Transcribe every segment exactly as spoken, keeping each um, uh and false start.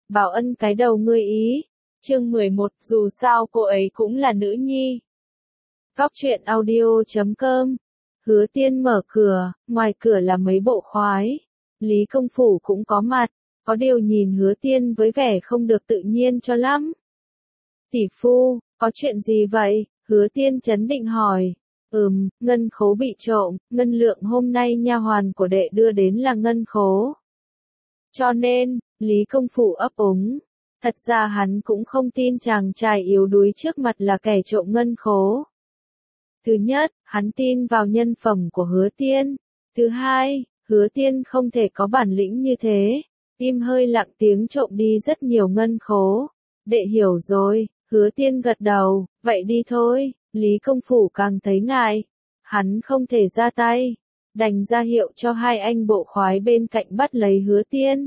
Bảo Ân cái đầu ngươi ý. Chương mười một, dù sao cô ấy cũng là nữ nhi. Góc truyện audio chấm com. Hứa Tiên mở cửa, ngoài cửa là mấy bộ khoái. Lý Công Phủ cũng có mặt, có điều nhìn Hứa Tiên với vẻ không được tự nhiên cho lắm. Tỷ phu, có chuyện gì vậy? Hứa Tiên trấn định hỏi. Ừm, ngân khố bị trộm, ngân lượng hôm nay nha hoàn của đệ đưa đến là ngân khố. Cho nên, Lý Công Phủ ấp úng. Thật ra hắn cũng không tin chàng trai yếu đuối trước mặt là kẻ trộm ngân khố. Thứ nhất, hắn tin vào nhân phẩm của Hứa Tiên. Thứ hai, Hứa Tiên không thể có bản lĩnh như thế. Im hơi lặng tiếng trộm đi rất nhiều ngân khố. Đệ hiểu rồi, Hứa Tiên gật đầu, vậy đi thôi. Lý Công Phủ càng thấy ngại. Hắn không thể ra tay. Đành ra hiệu cho hai anh bộ khoái bên cạnh bắt lấy Hứa Tiên.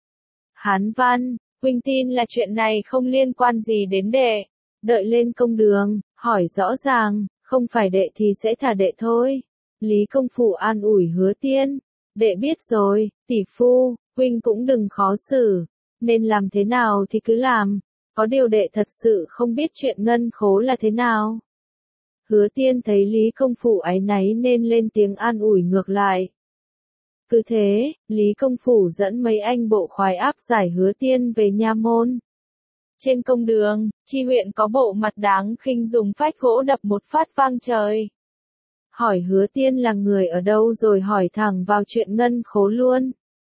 Hán Văn, huynh tin là chuyện này không liên quan gì đến đệ. Đợi lên công đường, hỏi rõ ràng, không phải đệ thì sẽ thả đệ thôi. Lý Công Phủ an ủi Hứa Tiên. Đệ biết rồi, tỷ phu, huynh cũng đừng khó xử. Nên làm thế nào thì cứ làm. Có điều đệ thật sự không biết chuyện ngân khố là thế nào. Hứa Tiên thấy Lý Công Phủ áy náy nên lên tiếng an ủi ngược lại. Cứ thế, Lý Công Phủ dẫn mấy anh bộ khoái áp giải Hứa Tiên về nha môn. Trên công đường, Chi huyện có bộ mặt đáng khinh dùng phách gỗ đập một phát vang trời. Hỏi Hứa Tiên là người ở đâu rồi hỏi thẳng vào chuyện ngân khố luôn.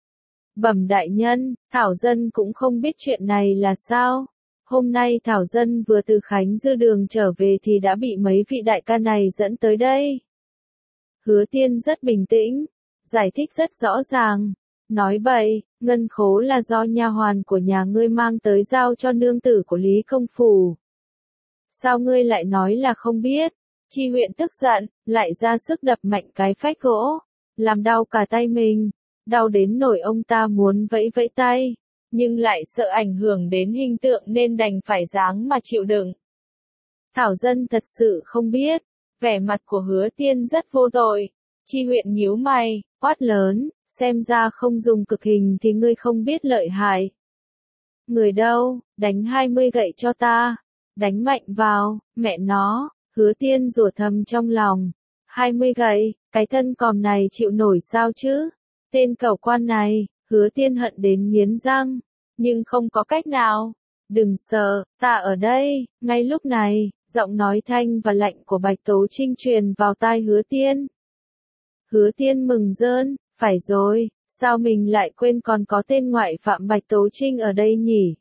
Bẩm đại nhân, Thảo Dân cũng không biết chuyện này là sao. Hôm nay Thảo Dân vừa từ Khánh Dư đường trở về thì đã bị mấy vị đại ca này dẫn tới đây. Hứa Tiên rất bình tĩnh, giải thích rất rõ ràng. Nói bậy, ngân khố là do nha hoàn của nhà ngươi mang tới giao cho nương tử của Lý Công Phủ. Sao ngươi lại nói là không biết? Chi huyện tức giận, lại ra sức đập mạnh cái phách gỗ, làm đau cả tay mình, đau đến nỗi ông ta muốn vẫy vẫy tay, nhưng lại sợ ảnh hưởng đến hình tượng nên đành phải dáng mà chịu đựng. Thảo Dân thật sự không biết, vẻ mặt của Hứa Tiên rất vô tội. Chi huyện nhíu mày, quát lớn, xem ra không dùng cực hình thì ngươi không biết lợi hại. Người đâu, đánh hai mươi gậy cho ta, đánh mạnh vào, mẹ nó, Hứa Tiên rủa thầm trong lòng. hai mươi gậy, cái thân còm này chịu nổi sao chứ? Tên cẩu quan này, Hứa Tiên hận đến nghiến răng, nhưng không có cách nào. Đừng sợ, ta ở đây. Ngay lúc này, giọng nói thanh và lạnh của Bạch Tố Trinh truyền vào tai Hứa Tiên. Hứa Tiên mừng rơn, phải rồi, sao mình lại quên còn có tên ngoại phạm Bạch Tố Trinh ở đây nhỉ?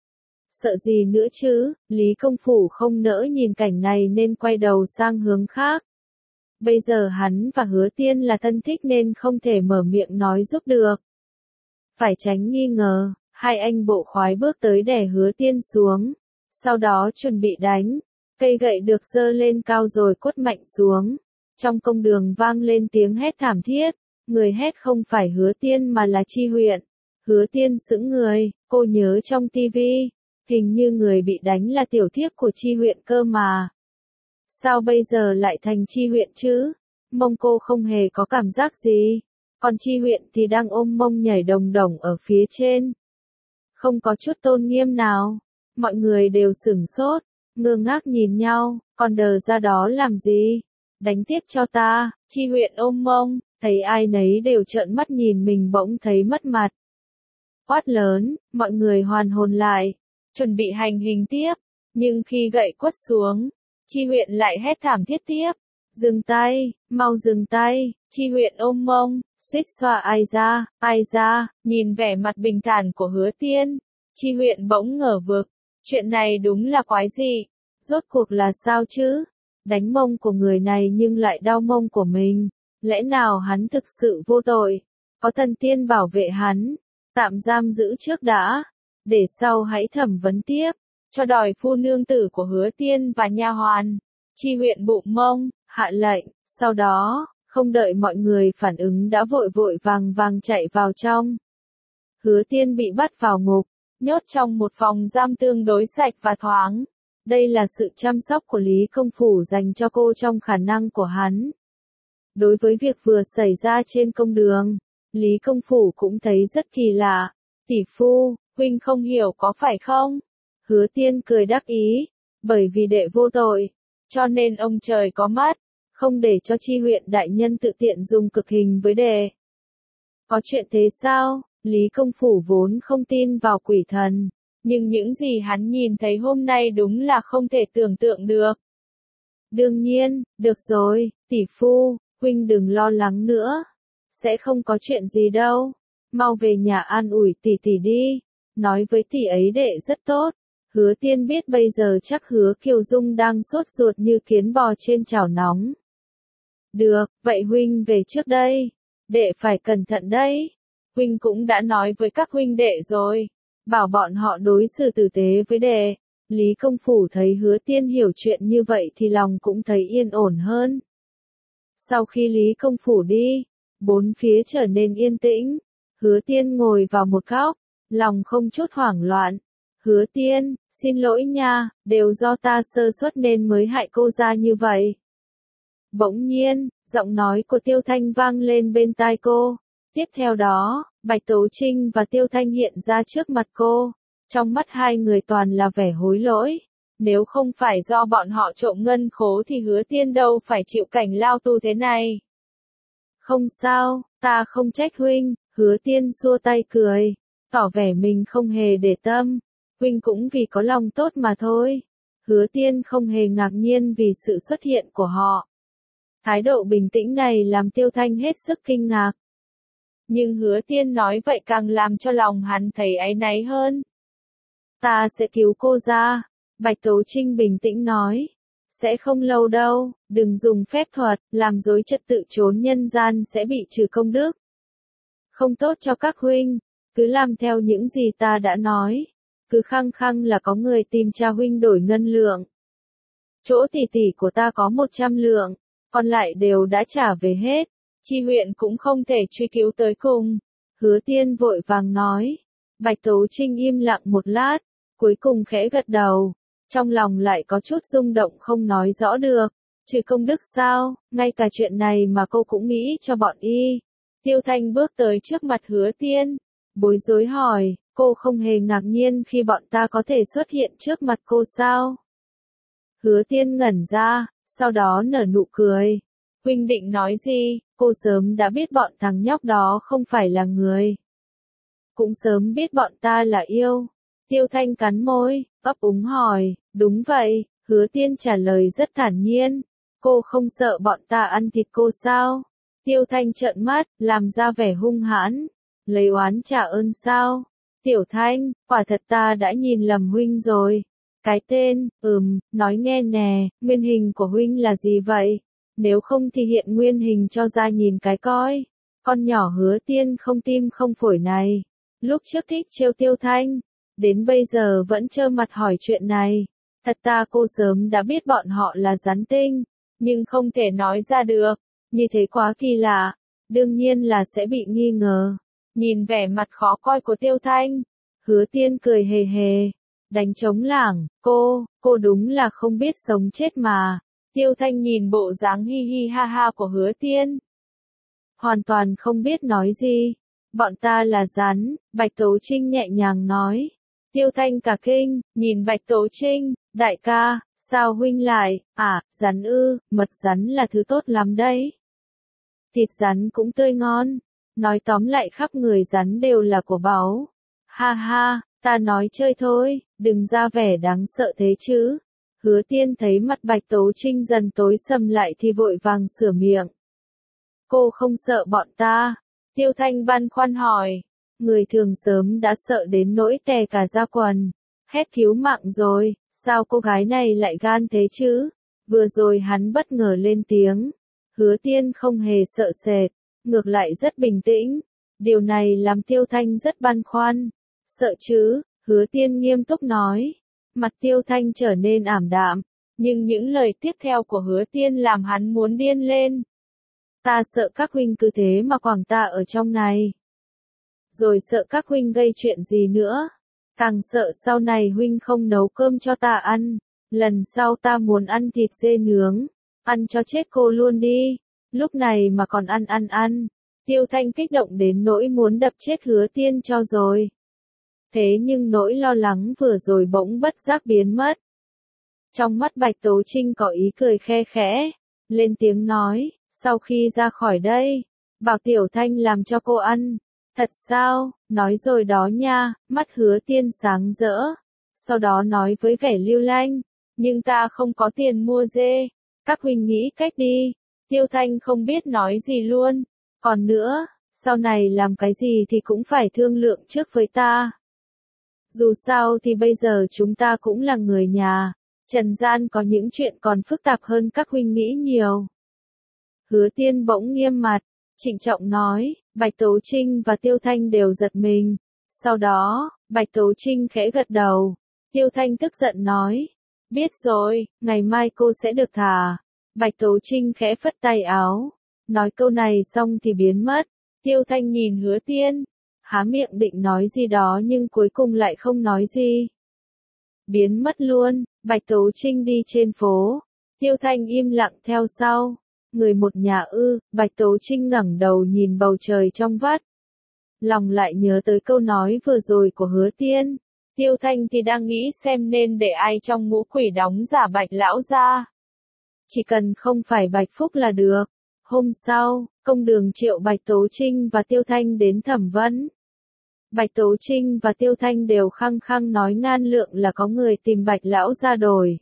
Sợ gì nữa chứ? Lý Công Phủ không nỡ nhìn cảnh này nên quay đầu sang hướng khác. Bây giờ hắn và Hứa Tiên là thân thích nên không thể mở miệng nói giúp được. Phải tránh nghi ngờ, hai anh bộ khoái bước tới đè Hứa Tiên xuống, sau đó chuẩn bị đánh. Cây gậy được giơ lên cao rồi quất mạnh xuống. Trong công đường vang lên tiếng hét thảm thiết, người hét không phải Hứa Tiên mà là Chi huyện. Hứa Tiên sững người, cô nhớ trong tivi, hình như người bị đánh là tiểu thiếp của Chi huyện cơ mà. Sao bây giờ lại thành Chi huyện chứ? Mông cô không hề có cảm giác gì, còn Chi huyện thì đang ôm mông nhảy đồng đồng ở phía trên. Không có chút tôn nghiêm nào, mọi người đều sửng sốt, ngơ ngác nhìn nhau, còn đờ ra đó làm gì? Đánh tiếp cho ta. Chi huyện ôm mông, thấy ai nấy đều trợn mắt nhìn mình bỗng thấy mất mặt. Quát lớn, mọi người hoàn hồn lại, chuẩn bị hành hình tiếp, nhưng khi gậy quất xuống, Chi huyện lại hét thảm thiết tiếp. Dừng tay, mau dừng tay. Chi huyện ôm mông, suýt xoa ai ra, ai ra, nhìn vẻ mặt bình thản của Hứa Tiên. Chi huyện bỗng ngờ vực, chuyện này đúng là quái dị, rốt cuộc là sao chứ? Đánh mông của người này nhưng lại đau mông của mình, lẽ nào hắn thực sự vô tội? Có thần tiên bảo vệ hắn, tạm giam giữ trước đã, để sau hãy thẩm vấn tiếp, cho đòi phu nương tử của Hứa Tiên và nha hoàn. Chi huyện bụng mông, hạ lệnh, sau đó, không đợi mọi người phản ứng đã vội vội vàng vàng chạy vào trong. Hứa Tiên bị bắt vào ngục, nhốt trong một phòng giam tương đối sạch và thoáng. Đây là sự chăm sóc của Lý Công Phủ dành cho cô trong khả năng của hắn. Đối với việc vừa xảy ra trên công đường, Lý Công Phủ cũng thấy rất kỳ lạ. Tỷ phu, huynh không hiểu có phải không? Hứa Tiên cười đắc ý, bởi vì đệ vô tội, cho nên ông trời có mắt, không để cho Chi huyện đại nhân tự tiện dùng cực hình với đệ. Có chuyện thế sao? Lý Công Phủ vốn không tin vào quỷ thần, nhưng những gì hắn nhìn thấy hôm nay đúng là không thể tưởng tượng được. Đương nhiên, được rồi, tỷ phu, huynh đừng lo lắng nữa. Sẽ không có chuyện gì đâu. Mau về nhà an ủi tỷ tỷ đi. Nói với tỷ ấy đệ rất tốt. Hứa Tiên biết bây giờ chắc Hứa Kiều Dung đang sốt ruột như kiến bò trên chảo nóng. Được, vậy huynh về trước đây. Đệ phải cẩn thận đấy. Huynh cũng đã nói với các huynh đệ rồi. Bảo bọn họ đối xử tử tế với đệ. Lý Công Phủ thấy Hứa Tiên hiểu chuyện như vậy thì lòng cũng thấy yên ổn hơn. Sau khi Lý Công Phủ đi, bốn phía trở nên yên tĩnh. Hứa Tiên ngồi vào một góc, lòng không chút hoảng loạn. Hứa Tiên, xin lỗi nha, đều do ta sơ suất nên mới hại cô ra như vậy. Bỗng nhiên, giọng nói của Tiêu Thanh vang lên bên tai cô. Tiếp theo đó, Bạch Tố Trinh và Tiêu Thanh hiện ra trước mặt cô. Trong mắt hai người toàn là vẻ hối lỗi. Nếu không phải do bọn họ trộm ngân khố thì Hứa Tiên đâu phải chịu cảnh lao tù thế này. Không sao, ta không trách huynh. Hứa Tiên xua tay cười, tỏ vẻ mình không hề để tâm. Huynh cũng vì có lòng tốt mà thôi. Hứa Tiên không hề ngạc nhiên vì sự xuất hiện của họ. Thái độ bình tĩnh này làm Tiêu Thanh hết sức kinh ngạc. Nhưng Hứa Tiên nói vậy càng làm cho lòng hắn thấy áy náy hơn. Ta sẽ cứu cô ra. Bạch Tố Trinh bình tĩnh nói. Sẽ không lâu đâu, đừng dùng phép thuật, làm dối trật tự trốn nhân gian sẽ bị trừ công đức. Không tốt cho các huynh, cứ làm theo những gì ta đã nói. Cứ khăng khăng là có người tìm cha huynh đổi ngân lượng. Chỗ tỷ tỷ của ta có một trăm lượng, còn lại đều đã trả về hết. Chi huyện cũng không thể truy cứu tới cùng. Hứa Tiên vội vàng nói. Bạch Tố Trinh im lặng một lát, cuối cùng khẽ gật đầu. Trong lòng lại có chút rung động không nói rõ được. Trừ công đức sao, ngay cả chuyện này mà cô cũng nghĩ cho bọn y. Tiêu Thanh bước tới trước mặt Hứa Tiên, bối rối hỏi, cô không hề ngạc nhiên khi bọn ta có thể xuất hiện trước mặt cô sao? Hứa Tiên ngẩn ra, sau đó nở nụ cười. Huynh định nói gì, cô sớm đã biết bọn thằng nhóc đó không phải là người. Cũng sớm biết bọn ta là yêu. Tiêu Thanh cắn môi, ấp úng hỏi, đúng vậy, Hứa Tiên trả lời rất thản nhiên. Cô không sợ bọn ta ăn thịt cô sao? Tiêu Thanh trợn mắt, làm ra vẻ hung hãn. Lấy oán trả ơn sao? Tiểu Thanh, quả thật ta đã nhìn lầm huynh rồi. Cái tên, ừm, nói nghe nè, nguyên hình của huynh là gì vậy? Nếu không thì hiện nguyên hình cho ra nhìn cái coi. Con nhỏ Hứa Tiên không tim không phổi này. Lúc trước thích trêu Tiêu Thanh, đến bây giờ vẫn trơ mặt hỏi chuyện này. Thật ta cô sớm đã biết bọn họ là rắn tinh, nhưng không thể nói ra được. Như thế quá kỳ lạ, đương nhiên là sẽ bị nghi ngờ. Nhìn vẻ mặt khó coi của Tiêu Thanh, Hứa Tiên cười hề hề, đánh trống lảng, cô, cô đúng là không biết sống chết mà. Tiêu Thanh nhìn bộ dáng hi hi ha ha của Hứa Tiên, hoàn toàn không biết nói gì. Bọn ta là rắn, Bạch Tố Trinh nhẹ nhàng nói. Tiêu Thanh cả kinh, nhìn Bạch Tố Trinh, đại ca, sao huynh lại, à, rắn ư, mật rắn là thứ tốt lắm đấy. Thịt rắn cũng tươi ngon, nói tóm lại khắp người rắn đều là của báu. Ha ha, ta nói chơi thôi, đừng ra vẻ đáng sợ thế chứ. Hứa Tiên thấy mặt Bạch Tố Trinh dần tối sầm lại thì vội vàng sửa miệng. Cô không sợ bọn ta? Tiêu Thanh băn khoăn hỏi. Người thường sớm đã sợ đến nỗi tè cả da quần. Hét cứu mạng rồi, sao cô gái này lại gan thế chứ? Vừa rồi hắn bất ngờ lên tiếng. Hứa Tiên không hề sợ sệt, ngược lại rất bình tĩnh. Điều này làm Tiêu Thanh rất băn khoăn. Sợ chứ? Hứa Tiên nghiêm túc nói. Mặt Tiêu Thanh trở nên ảm đạm, nhưng những lời tiếp theo của Hứa Tiên làm hắn muốn điên lên. Ta sợ các huynh cứ thế mà quẳng ta ở trong này. Rồi sợ các huynh gây chuyện gì nữa. Càng sợ sau này huynh không nấu cơm cho ta ăn. Lần sau ta muốn ăn thịt dê nướng. Ăn cho chết cô luôn đi. Lúc này mà còn ăn ăn ăn. Tiêu Thanh kích động đến nỗi muốn đập chết Hứa Tiên cho rồi. Thế nhưng nỗi lo lắng vừa rồi bỗng bất giác biến mất. Trong mắt Bạch Tố Trinh có ý cười khe khẽ, lên tiếng nói, sau khi ra khỏi đây, bảo Tiểu Thanh làm cho cô ăn. Thật sao, nói rồi đó nha, mắt Hứa Tiên sáng rỡ. Sau đó nói với vẻ lưu lanh, nhưng ta không có tiền mua dê, các huynh nghĩ cách đi. Tiêu Thanh không biết nói gì luôn, còn nữa, sau này làm cái gì thì cũng phải thương lượng trước với ta. Dù sao thì bây giờ chúng ta cũng là người nhà, trần gian có những chuyện còn phức tạp hơn các huynh nghĩ nhiều. Hứa Tiên bỗng nghiêm mặt, trịnh trọng nói, Bạch Tố Trinh và Tiêu Thanh đều giật mình. Sau đó, Bạch Tố Trinh khẽ gật đầu. Tiêu Thanh tức giận nói, biết rồi, ngày mai cô sẽ được thả. Bạch Tố Trinh khẽ phất tay áo, nói câu này xong thì biến mất. Tiêu Thanh nhìn Hứa Tiên, há miệng định nói gì đó nhưng cuối cùng lại không nói gì. Biến mất luôn, Bạch Tố Trinh đi trên phố, Tiêu Thanh im lặng theo sau. Người một nhà ư, Bạch Tố Trinh ngẩng đầu nhìn bầu trời trong vắt. Lòng lại nhớ tới câu nói vừa rồi của Hứa Tiên. Tiêu Thanh thì đang nghĩ xem nên để ai trong ngũ quỷ đóng giả Bạch lão gia. Chỉ cần không phải Bạch Phúc là được. Hôm sau, công đường triệu Bạch Tố Trinh và Tiêu Thanh đến thẩm vấn. Bạch Tố Trinh và Tiêu Thanh đều khăng khăng nói ngan lượng là có người tìm Bạch lão gia đổi.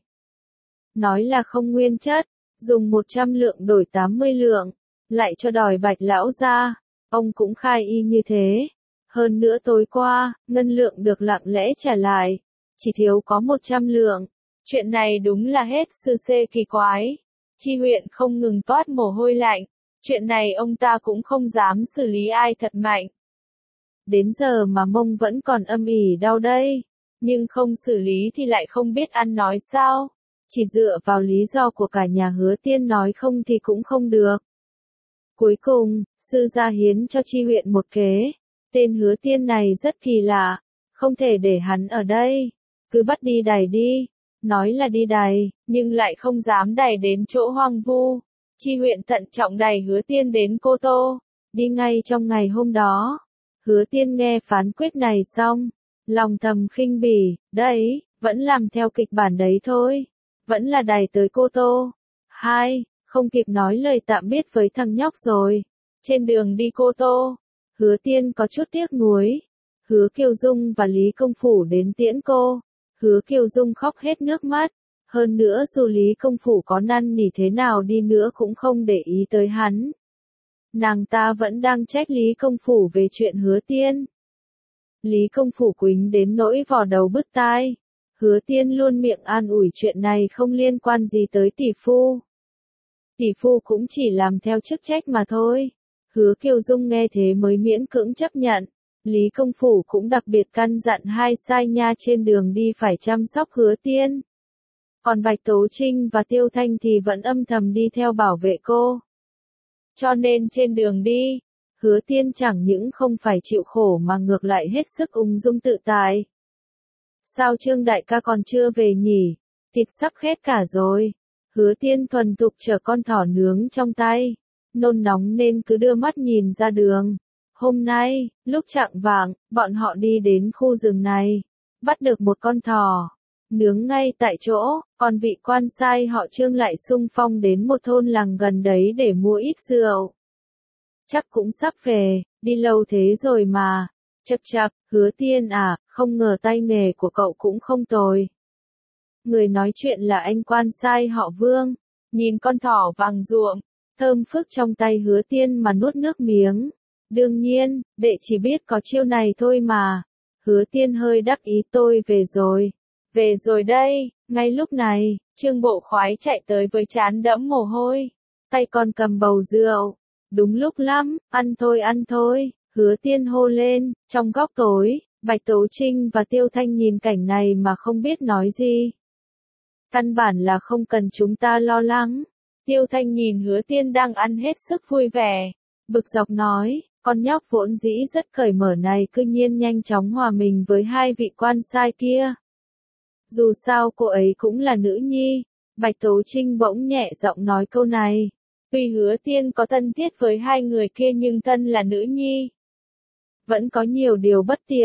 Nói là không nguyên chất, dùng một trăm lượng đổi tám mươi lượng, lại cho đòi Bạch lão gia. Ông cũng khai y như thế. Hơn nữa tối qua, ngân lượng được lặng lẽ trả lại, chỉ thiếu có một trăm lượng. Chuyện này đúng là hết sư xê kỳ quái. Chi huyện không ngừng toát mồ hôi lạnh. Chuyện này ông ta cũng không dám xử lý ai thật mạnh. Đến giờ mà mông vẫn còn âm ỉ đau đây. Nhưng không xử lý thì lại không biết ăn nói sao. Chỉ dựa vào lý do của cả nhà Hứa Tiên nói không thì cũng không được. Cuối cùng, sư gia hiến cho Chi huyện một kế. Tên Hứa Tiên này rất kỳ lạ. Không thể để hắn ở đây. Cứ bắt đi đày đi. Nói là đi đày, nhưng lại không dám đày đến chỗ hoang vu. Chi huyện thận trọng đày Hứa Tiên đến Cô Tô. Đi ngay trong ngày hôm đó. Hứa Tiên nghe phán quyết này xong. Lòng thầm khinh bỉ, đấy, vẫn làm theo kịch bản đấy thôi. Vẫn là đày tới Cô Tô. Hai, không kịp nói lời tạm biệt với thằng nhóc rồi. Trên đường đi Cô Tô, Hứa Tiên có chút tiếc nuối. Hứa Kiều Dung và Lý Công Phủ đến tiễn cô. Hứa Kiều Dung khóc hết nước mắt. Hơn nữa dù Lý Công Phủ có năn nỉ thế nào đi nữa cũng không để ý tới hắn. Nàng ta vẫn đang trách Lý Công Phủ về chuyện Hứa Tiên. Lý Công Phủ quýnh đến nỗi vò đầu bứt tai. Hứa Tiên luôn miệng an ủi chuyện này không liên quan gì tới tỷ phu. Tỷ phu cũng chỉ làm theo chức trách mà thôi. Hứa Kiều Dung nghe thế mới miễn cưỡng chấp nhận. Lý Công Phủ cũng đặc biệt căn dặn hai sai nha trên đường đi phải chăm sóc Hứa Tiên. Còn Bạch Tố Trinh và Tiêu Thanh thì vẫn âm thầm đi theo bảo vệ cô. Cho nên trên đường đi, Hứa Tiên chẳng những không phải chịu khổ mà ngược lại hết sức ung dung tự tại. Sao Trương đại ca còn chưa về nhỉ? Thịt sắp khét cả rồi. Hứa Tiên thuần thục chở con thỏ nướng trong tay. Nôn nóng nên cứ đưa mắt nhìn ra đường. Hôm nay, lúc chạng vạng, bọn họ đi đến khu rừng này. Bắt được một con thỏ. Nướng ngay tại chỗ, còn vị quan sai họ Trương lại xung phong đến một thôn làng gần đấy để mua ít rượu. Chắc cũng sắp về, đi lâu thế rồi mà. Chậc chậc, Hứa Tiên à, không ngờ tay nghề của cậu cũng không tồi. Người nói chuyện là anh quan sai họ Vương. Nhìn con thỏ vàng ruộm, thơm phức trong tay Hứa Tiên mà nuốt nước miếng. Đương nhiên, đệ chỉ biết có chiêu này thôi mà. Hứa Tiên hơi đắc ý, tôi về rồi. Về rồi đây, ngay lúc này, Trương Bộ Khoái chạy tới với trán đẫm mồ hôi. Tay còn cầm bầu rượu. Đúng lúc lắm, ăn thôi ăn thôi, Hứa Tiên hô lên, trong góc tối, Bạch Tố Trinh và Tiêu Thanh nhìn cảnh này mà không biết nói gì. Căn bản là không cần chúng ta lo lắng. Tiêu Thanh nhìn Hứa Tiên đang ăn hết sức vui vẻ. Bực dọc nói, con nhóc vốn dĩ rất cởi mở này cư nhiên nhanh chóng hòa mình với hai vị quan sai kia. Dù sao cô ấy cũng là nữ nhi. Bạch Tố Trinh bỗng nhẹ giọng nói câu này. Tuy Hứa Tiên có thân thiết với hai người kia nhưng thân là nữ nhi. Vẫn có nhiều điều bất tiện.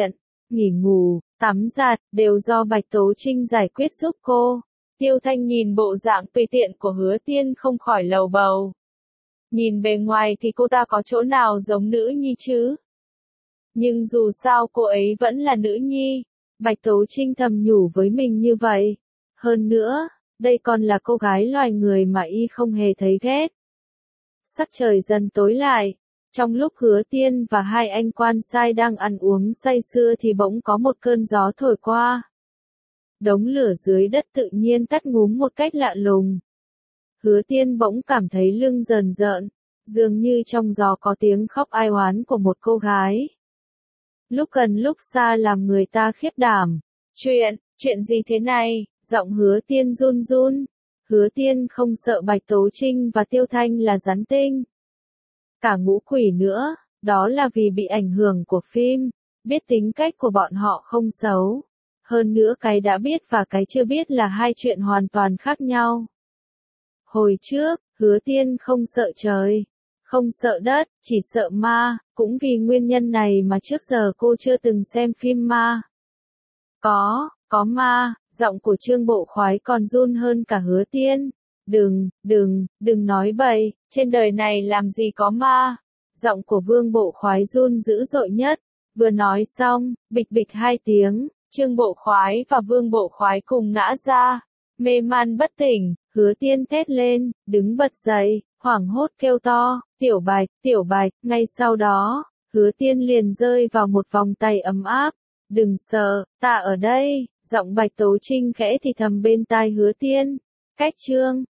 nghỉ ngủ, tắm giặt, đều do Bạch Tố Trinh giải quyết giúp cô. Tiêu Thanh nhìn bộ dạng tùy tiện của Hứa Tiên không khỏi lầu bầu. Nhìn bề ngoài thì cô ta có chỗ nào giống nữ nhi chứ? Nhưng dù sao cô ấy vẫn là nữ nhi. Bạch Tố Trinh thầm nhủ với mình như vậy. Hơn nữa, đây còn là cô gái loài người mà y không hề thấy ghét. Sắc trời dần tối lại. Trong lúc Hứa Tiên và hai anh quan sai đang ăn uống say sưa thì bỗng có một cơn gió thổi qua. Đống lửa dưới đất tự nhiên tắt ngúm một cách lạ lùng. Hứa Tiên bỗng cảm thấy lưng rờn rợn, dường như trong gió có tiếng khóc ai oán của một cô gái. Lúc gần lúc xa làm người ta khiếp đảm. Chuyện, chuyện gì thế này? Giọng Hứa Tiên run run. Hứa Tiên không sợ Bạch Tố Trinh và Tiêu Thanh là rắn tinh. Cả ngũ quỷ nữa, đó là vì bị ảnh hưởng của phim, biết tính cách của bọn họ không xấu. Hơn nữa cái đã biết và cái chưa biết là hai chuyện hoàn toàn khác nhau. Hồi trước, Hứa Tiên không sợ trời, không sợ đất, chỉ sợ ma, cũng vì nguyên nhân này mà trước giờ cô chưa từng xem phim ma. Có, có ma, giọng của Trương Bộ Khoái còn run hơn cả Hứa Tiên. Đừng, đừng, đừng nói bậy, trên đời này làm gì có ma. Giọng của Vương Bộ Khoái run dữ dội nhất. Vừa nói xong, bịch bịch hai tiếng, Trương Bộ Khoái và Vương Bộ Khoái cùng ngã ra. Mê man bất tỉnh, Hứa Tiên thét lên, đứng bật dậy, hoảng hốt kêu to, Tiểu Bạch, Tiểu Bạch. Ngay sau đó, Hứa Tiên liền rơi vào một vòng tay ấm áp. Đừng sợ, ta ở đây. Giọng Bạch Tố Trinh khẽ thì thầm bên tai Hứa Tiên. Cách chương